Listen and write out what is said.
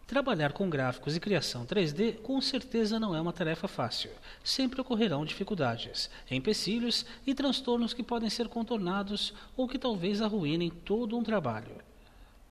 Trabalhar com gráficos e criação 3D com certeza não é uma tarefa fácil. Sempre ocorrerão dificuldades, empecilhos e transtornos que podem ser contornados ou que talvez arruinem todo um trabalho.